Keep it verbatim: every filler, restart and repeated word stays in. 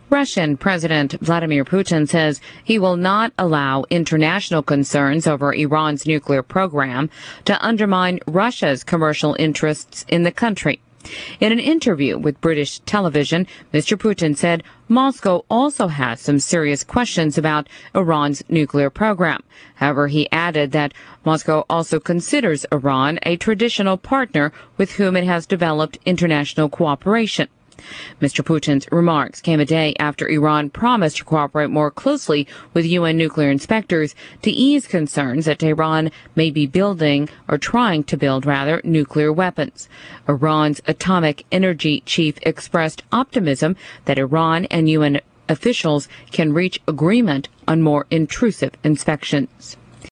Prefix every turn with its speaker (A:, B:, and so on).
A: Russian President Vladimir Putin says he will not allow international concerns over Iran's nuclear program to undermine Russia's commercial interests in the country. In an interview with British television, Mister Putin said Moscow also has some serious questions about Iran's nuclear program. However, he added that Moscow also considers Iran a traditional partner with whom it has developed international cooperation. Mister Putin's remarks came a day after Iran promised to cooperate more closely with U N nuclear inspectors to ease concerns that Tehran may be building, or trying to build rather, nuclear weapons. Iran's atomic energy chief expressed optimism that Iran and U N officials can reach agreement on more intrusive inspections.